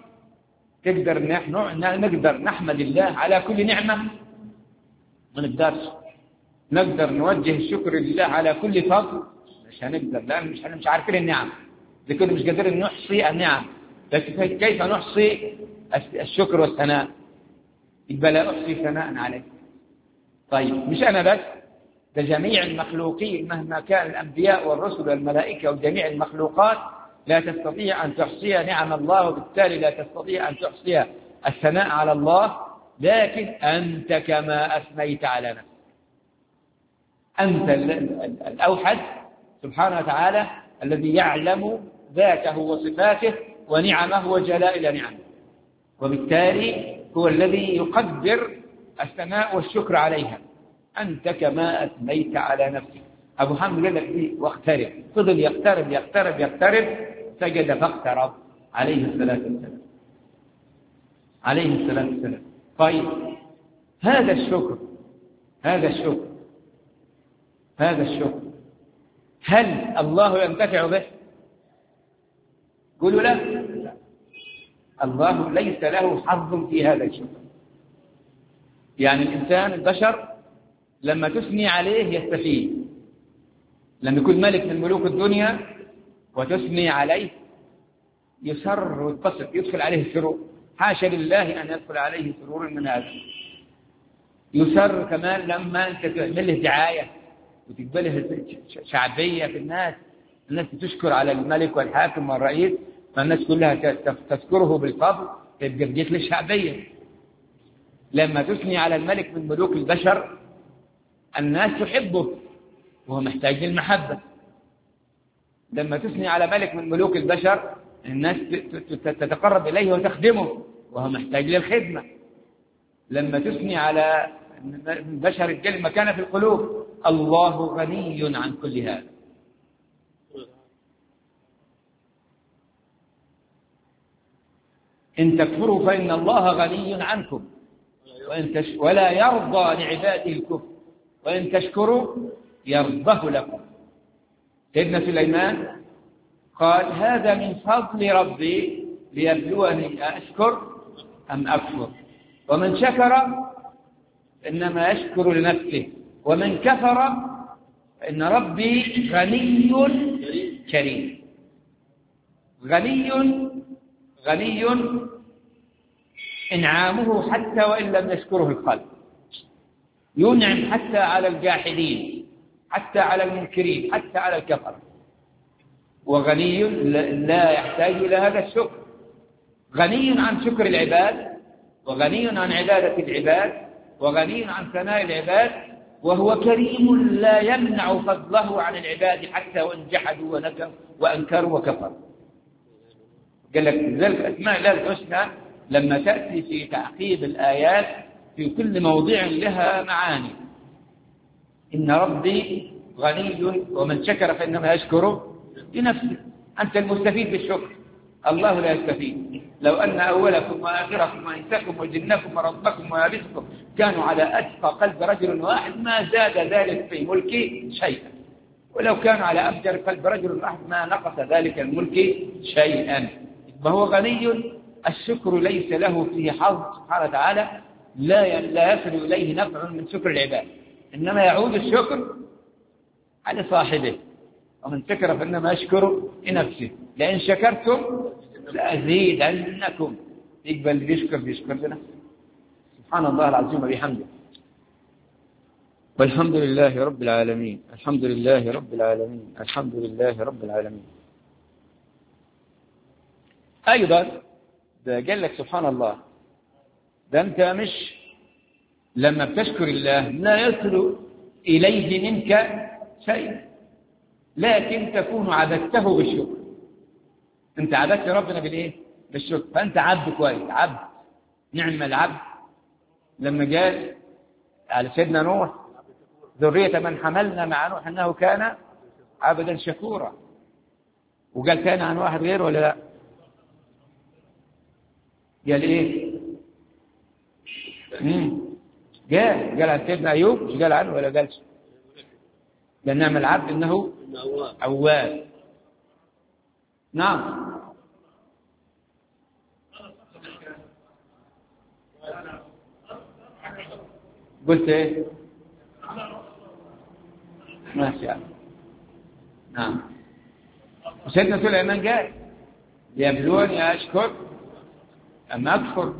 نقدر نحمد الله على كل نعمة؟ ما نقدرش. نقدر نوجه الشكر لله على كل فضل؟ مش هنقدر، لأن مش عارفين النعم، لكن مش قادرين نحصي النعم. لكن كيف نحصي الشكر والثناء؟ يبقى لا أحصي ثناء عليك. طيب مش أنا بس، ده جميع المخلوقين مهما كان الأنبياء والرسل والملائكة وجميع المخلوقات لا تستطيع أن تحصي نعم الله، وبالتالي لا تستطيع أن تحصي الثناء على الله. لكن أنت كما أثنيت على نفسك، أنت الأوحد سبحانه وتعالى الذي يعلم ذاته وصفاته ونعمه وجلائل نعمه، وبالتالي هو الذي يقدر الثناء والشكر عليها. أنت كما أثنيت على نفسك. أبو حامد قال لك دي واقترب، فضل يقترب سجد فاقترب عليه الصلاة والسلام. طيب هذا الشكر هذا الشكر، هذا الشكر هل الله ينتفع به؟ قولوا لا، الله ليس له حظ في هذا الشكر. يعني الإنسان البشر لما تثني عليه يستفيد، لما يكون ملك من ملوك الدنيا وتثني عليه يسر ويتبسط، يدخل عليه السرور. حاشا لله أن يدخل عليه سرور من هذا. يسر كمان لما أنت تعمل له دعاية وتقبله شعبية في الناس تشكر على الملك والحاكم والرئيس، فالناس كلها تذكره بالفضل، تبقى بديت للشعبية. لما تثني على الملك من ملوك البشر الناس تحبه وهو محتاج للمحبة. لما تثني على ملك من ملوك البشر الناس تتقرب إليه وتخدمه وهو محتاج للخدمة. لما تثني على البشر الجل مكانه في القلوب، الله غني عن كل هذا. إن تكفروا فإن الله غني عنكم ولا يرضى لعباده الكفر وإن تشكروا يرضه لكم. سيدنا سليمان قال هذا من فضل ربي ليبلوني أشكر أم أكفر، ومن شكر إنما يشكر لنفسه ومن كفر فإن ربي غني كريم. غني إنعامه حتى وإن لم يشكره الخلق، ينعم حتى على الجاحدين، حتى على المنكرين، حتى على الكفر. وغني لا يحتاج إلى هذا الشكر، غني عن شكر العباد وغني عن عبادة العباد وغني عن ثناء العباد، وهو كريم لا يمنع فضله عن العباد حتى وإن جحدوا وأنكروا وكفروا. قال لك ذلك أسماء الله الحسنى لما تأتي في تعقيب الآيات في كل موضع لها معاني. إن ربي غني ومن شكر فإنما يشكر لنفسه. أنت المستفيد بالشكر، الله لا يستفيد. لو أن أولكم وآخركم وإنسكم وجنكم وربكم ويابسكم كانوا على أتقى قلب رجل واحد ما زاد ذلك في ملكي شيئا، ولو كانوا على أفجر قلب رجل واحد ما نقص ذلك الملك شيئا. فهو غني، الشكر ليس له فيه حظ سبحانه وتعالى، لا يصل إليه نفع من شكر العباد، إنما يعود الشكر على صاحبه. ومن شكر فإنما يشكر لنفسه، لئن شكرتم لأزيدنكم. يقبل بيشكر لنفسه. سبحان الله العظيم وبحمده. والحمد لله رب العالمين، الحمد لله رب العالمين، الحمد لله رب العالمين. أيضا ده قال لك سبحان الله، ده أنت مش لما بتشكر الله لا يصل إليه منك شيء، لكن تكون عبدته بالشكر. أنت عبدت ربنا بالإيه؟ بالشكر. فأنت عبد كويس، عبد نعم العبد. لما قال على سيدنا نوح ذرية من حملنا مع نوح أنه كان عبدا شكورا، وقال كان عن واحد غيره ولا لا؟ قال إيه؟ قال عن سيدنا أيوب، مش قال عنه ولا قالش؟ قال نعم العبد إنه أواب. نعم. قلت إيه؟ ماشي يعني. نعم. سيدنا سليمان قال ليبلوني أشكر أم أكفر.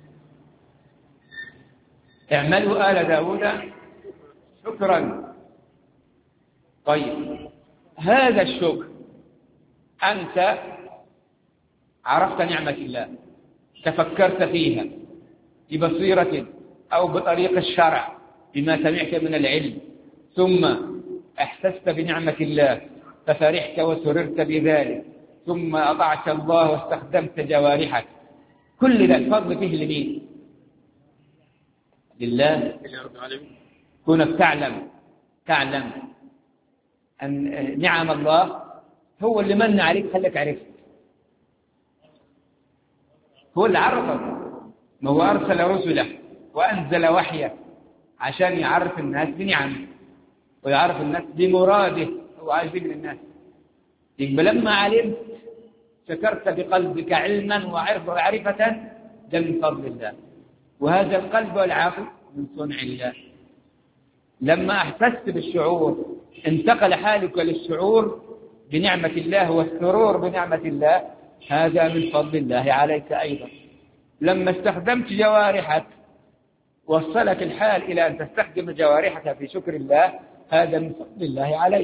اعملوا آل داود شكرا. طيب هذا الشكر أنت عرفت نعمة الله، تفكرت فيها ببصيرة أو بطريق الشرع بما سمعت من العلم، ثم احسست بنعمة الله ففرحت وسررت بذلك، ثم أطعت الله واستخدمت جوارحك. كل ذا الفضل فيه لمين؟ لله. كونك تعلم أن نعم الله هو اللي من عليك خلك عرفت، هو اللي عرفك. ما هو أرسل رسله وأنزل وحيه عشان يعرف الناس بنعمه ويعرف الناس بمراده هو عايز من الناس. يبقى لما علمت شكرت بقلبك علما ومعرفة، ده من فضل الله، وهذا القلب والعقل من صنع الله. لما أحسست بالشعور انتقل حالك للشعور بنعمة الله والسرور بنعمة الله، هذا من فضل الله عليك أيضا. لما استخدمت جوارحك وصلك الحال إلى أن تستخدم جوارحك في شكر الله، هذا من فضل الله عليك.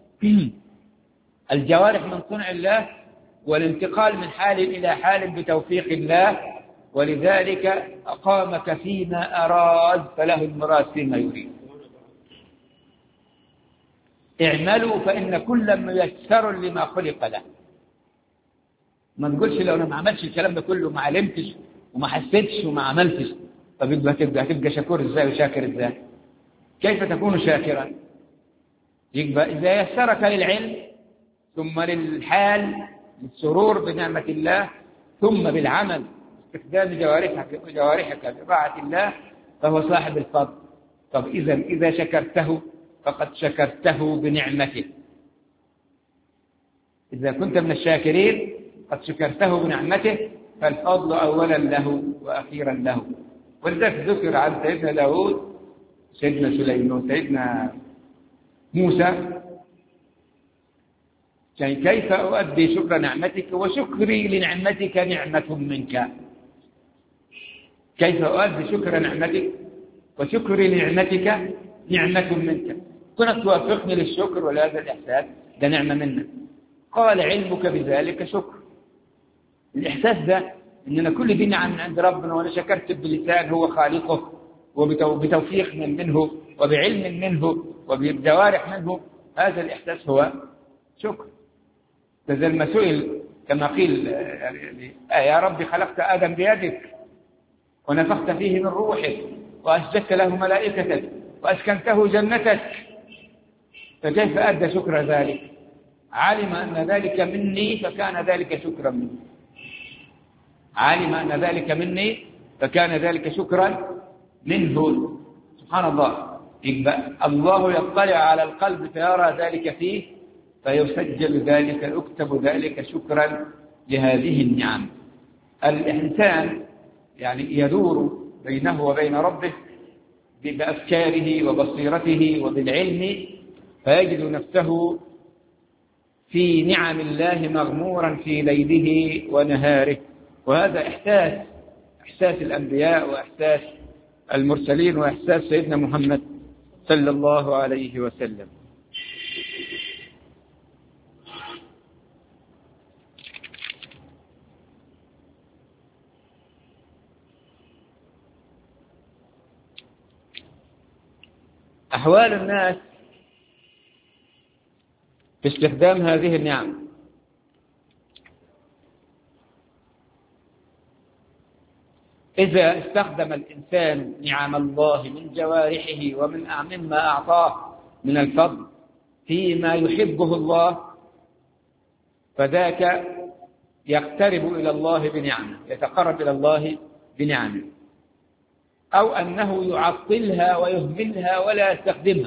الجوارح من صنع الله، والانتقال من حال إلى حال بتوفيق الله، ولذلك أقامك فيما أراد فله المراد فيما يريد. اعملوا فإن كل ميسر لما خلق له. ما تقولش لو أنا ما عملتش الكلام ده كله، ما علمتش وما حسيتش وما عملتش، طب هتبقى شكور إزاي وشاكر إزاي؟ كيف تكون شاكرا؟ يبقى إذا يسرك للعلم ثم للحال للسرور بنعمة الله ثم بالعمل استخدام جوارحك بطاعة الله، فهو صاحب الفضل. طب إذا شكرته فقد شكرته بنعمته. إذا كنت من الشاكرين قد شكرته بنعمته، فالفضل أولا له وأخيرا له. ولذلك ذكر عن سيدنا داود سيدنا سليمان وسيدنا موسى كيف أؤدي شكر نعمتك وشكري لنعمتك نعمة منك. كيف أؤدي شكر نعمتك وشكري لنعمتك نعمة منك. كنت توافقني للشكر ولهذا الإحساس ده نعمة منك. قال علمك بذلك شكر. الإحساس ده إننا كل دي نعم من عند ربنا، وأنا شكرت بلسان هو خالقه وبتوفيق منه وبعلم منه وبجوارح منه، هذا الإحساس هو شكر. فإذا ما سئل كما قيل يا رب خلقت آدم بيدك ونفخت فيه من روحك وأسجدت له ملائكتك وأسكنته جنتك، فكيف أدى شكر ذلك؟ علم أن ذلك مني فكان ذلك شكرا مني. علم أن ذلك مني فكان ذلك شكرا منه. سبحان الله. يبقى الله يطلع على القلب فيرى ذلك فيه فيسجل ذلك، يكتب ذلك شكرا لهذه النعم. الإنسان يعني يدور بينه وبين ربه بأفكاره وبصيرته وبالعلم، فيجد نفسه في نعم الله مغمورا في ليله ونهاره. وهذا إحساس الأنبياء وإحساس المرسلين وإحساس سيدنا محمد صلى الله عليه وسلم. أحوال الناس في استخدام هذه النعم. إذا استخدم الإنسان نعم الله من جوارحه مما أعطاه من الفضل فيما يحبه الله، فذاك يقترب إلى الله بنعمه، يتقرب إلى الله بنعمه. أو أنه يعطلها ويهملها ولا يستخدمها.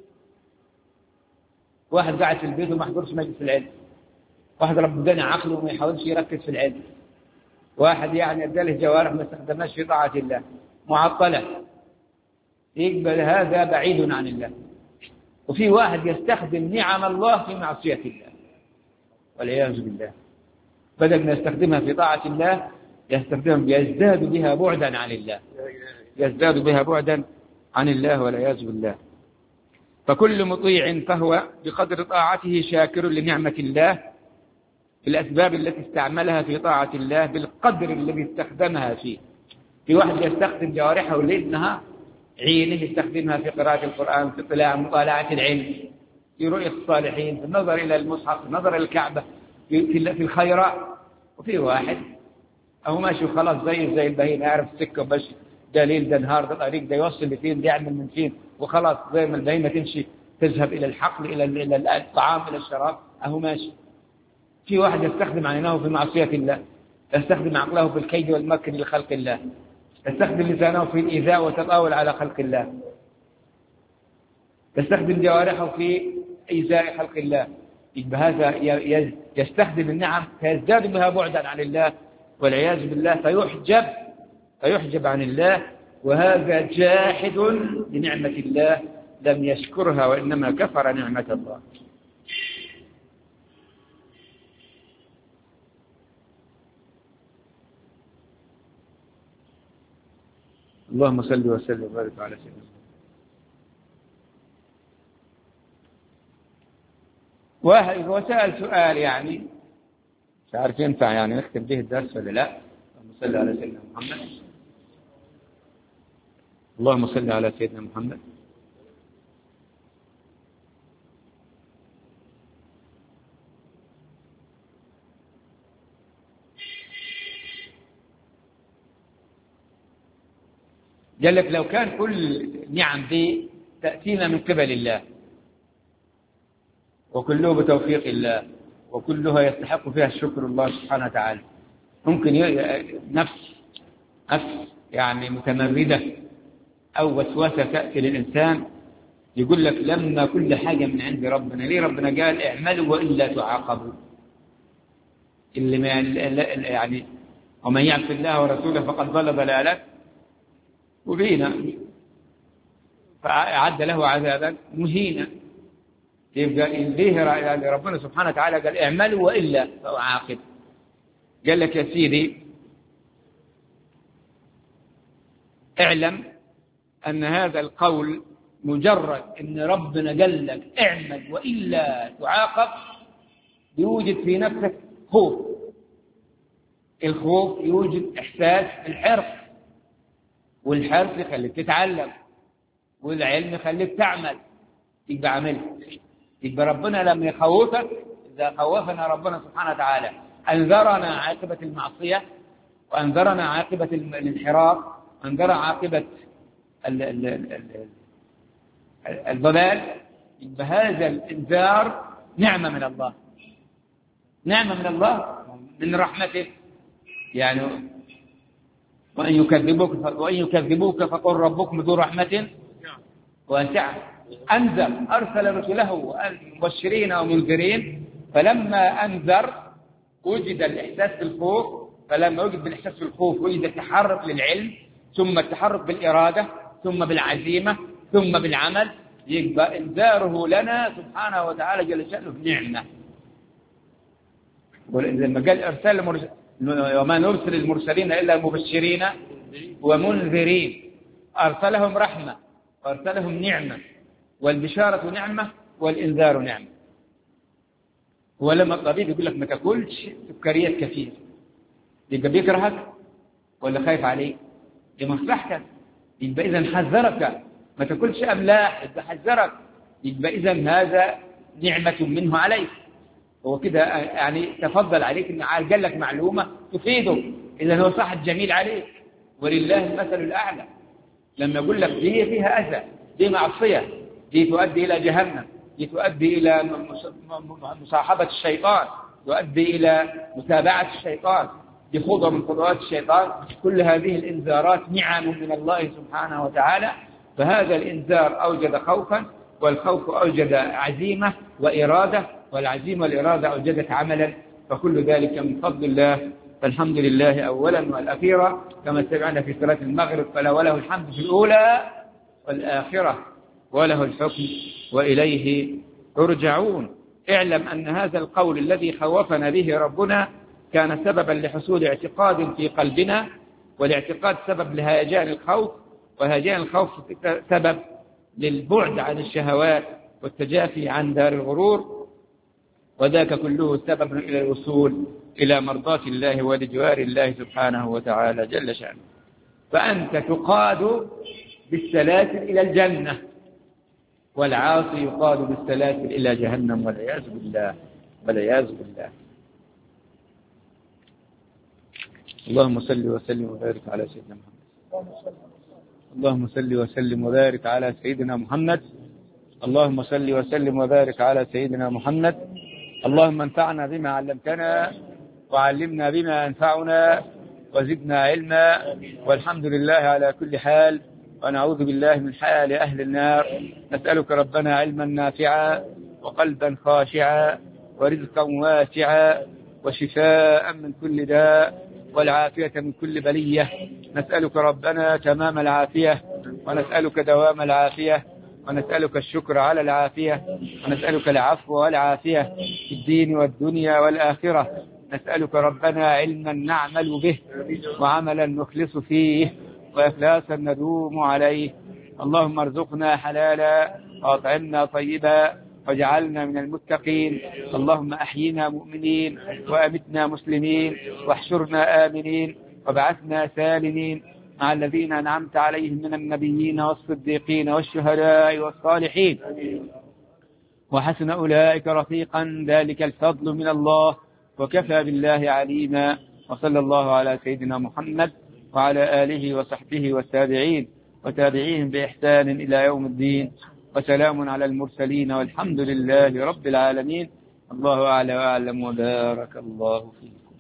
واحد قاعد في البيت وما حضرش مجلس العلم، واحد ربنا عقله وما يحاولش يركز في العلم، واحد يعني اداله جوارح ما استخدمهاش في طاعة الله معطلة، يقبل هذا بعيد عن الله. وفي واحد يستخدم نعم الله في معصية الله والعياذ بالله، بدل ما يستخدمها في طاعة الله يزداد بها بعدا عن الله، يزداد بها بعدا عن الله والعياذ بالله. فكل مطيع فهو بقدر طاعته شاكر لنعمة الله بالأسباب التي استعملها في طاعة الله بالقدر الذي استخدمها فيه. في واحد يستخدم جوارحه لأنها عينه، يستخدمها في قراءة القرآن، في مطالعة العلم، في رؤية الصالحين، في النظر إلى المصحف، في النظر إلى الكعبة، في الخيرات. وفي واحد أو ماشي وخلاص زي البهيمة، يعرف السكة وبس، ده ليل ده نهار، ده طريق، ده يوصل لفين، ده يعمل من فين، وخلاص زي ما البهيمة تمشي تذهب إلى الحقل إلى الطعام إلى الشراب، أهو ماشي. في واحد يستخدم عينه في معصية الله، يستخدم عقله في الكيد والمكر لخلق الله، يستخدم لسانه في الإيذاء والتطاول على خلق الله، يستخدم جوارحه في إيذاء خلق الله، يبقى هذا يستخدم النعم فيزداد بها بعدا عن الله والعياذ بالله، فيحجب عن الله، وهذا جاحد لنعمة الله لم يشكرها وإنما كفر نعمة الله. اللهم صل وسلم وبارك على سيدنا. واحد هو سأل سؤال يعني مش عارف ينفع يعني نختم به الدرس ولا لا. اللهم صل على سيدنا محمد. اللهم صل على سيدنا محمد. قال لك لو كان كل نعم دي تأتينا من قبل الله وكله بتوفيق الله وكلها يستحق فيها الشكر الله سبحانه وتعالى، ممكن نفس يعني متمردة أو وسوسة تأتي للإنسان يقول لك لما كل حاجة من عند ربنا، ليه ربنا قال اعملوا وإلا تعاقبوا؟ اللي ما يعني ومن يعص الله ورسوله فقد ضل ضلالا مبينا فأعد له عذابا مهينا. يبقى ليه ربنا سبحانه وتعالى قال اعملوا وإلا فأعاقب؟ قال لك يا سيدي اعلم أن هذا القول مجرد أن ربنا قال لك اعمل وإلا تعاقب يوجد في نفسك خوف. الخوف يوجد إحساس الحرص، والحرص يخليك تتعلم، والعلم يخليك تعمل، يبقى عملت. يبقى ربنا لما يخوفك، إذا خوفنا ربنا سبحانه وتعالى أنذرنا عاقبة المعصية وأنذرنا عاقبة الانحراف وأنذرنا عاقبة الضلال، يبقى هذا الإنذار نعمة من الله، نعمة من الله من رحمته. يعني وإن يكذبوك فقل ربكم ذو رحمة واسعة. أنذر، أرسل رسله مبشرين ومنذرين، فلما أنذر وجد الإحساس بالخوف، فلما وجد بالإحساس بالخوف وجد التحرك للعلم، ثم التحرك بالإرادة، ثم بالعزيمة، ثم بالعمل. يبقى إنذاره لنا سبحانه وتعالى جل شأنه نعمة. ولما قال أرسل وما نرسل المرسلين إلا مبشرين ومنذرين، أرسلهم رحمة وأرسلهم نعمة، والبشارة نعمة والإنذار نعمة. ولما الطبيب يقول لك ما تاكلش سكريات كثير، يبقى بيكرهك ولا خايف عليك؟ لمصلحتك. يبقى إذا حذرك ما تاكلش أملاح، يبقى حذرك، يبقى إذا هذا نعمة منه عليك. هو كده يعني تفضل عليك إن قال لك معلومة تفيده، إذا هو صح الجميل عليك، ولله المثل الأعلى. لما يقول لك دي فيها أذى، دي معصية، دي تؤدي إلى جهنم، دي تؤدي إلى مصاحبة الشيطان، تؤدي إلى متابعة الشيطان، دي خطوة من خطوات الشيطان، كل هذه الإنذارات نعم من الله سبحانه وتعالى. فهذا الإنذار أوجد خوفا، والخوف أوجد عزيمة وإرادة، والعزيمة والإرادة أوجدت عملا، فكل ذلك من فضل الله. فالحمد لله أولا والأخيرا، كما سمعنا في صلاة المغرب، فلا وله الحمد في الأولى والآخرة وله الحكم وإليه ترجعون. اعلم أن هذا القول الذي خوفنا به ربنا كان سببا لحصول اعتقاد في قلبنا، والاعتقاد سبب لهيجان الخوف، وهيجان الخوف سبب للبعد عن الشهوات والتجافي عن دار الغرور، وذاك كله سبب إلى الوصول إلى مرضاة الله ولجوار الله سبحانه وتعالى جل شأنه. فأنت تقاد بالسلاسل إلى الجنة، والعاصي يقاد بالسلاسل إلى جهنم والعياذ بالله والعياذ بالله. اللهم صل وسلم وبارك على سيدنا محمد. اللهم صل وسلم وبارك على سيدنا محمد. اللهم صل وسلم وبارك على سيدنا محمد. اللهم انفعنا بما علمتنا وعلمنا بما ينفعنا وزدنا علما، والحمد لله على كل حال، ونعوذ بالله من حال أهل النار. نسألك ربنا علما نافعا وقلبا خاشعا ورزقا واسعا وشفاء من كل داء والعافية من كل بلية. نسألك ربنا تمام العافية، ونسألك دوام العافية، ونسألك الشكر على العافية، ونسألك العفو والعافية في الدين والدنيا والآخرة. نسألك ربنا علما نعمل به وعملا نخلص فيه وإخلاصا ندوم عليه. اللهم ارزقنا حلالا وأطعمنا طيبا واجعلنا من المتقين. اللهم أحينا مؤمنين وأمتنا مسلمين واحشرنا آمنين وابعثنا سالمين مع الذين أنعمت عليهم من النبيين والصديقين والشهداء والصالحين وحسن أولئك رفيقا. ذلك الفضل من الله وكفى بالله عليما. وصلى الله على سيدنا محمد وعلى آله وصحبه والتابعين وتابعيهم بإحسان إلى يوم الدين. وسلام على المرسلين والحمد لله رب العالمين. الله أعلى وأعلم وبارك الله فيك.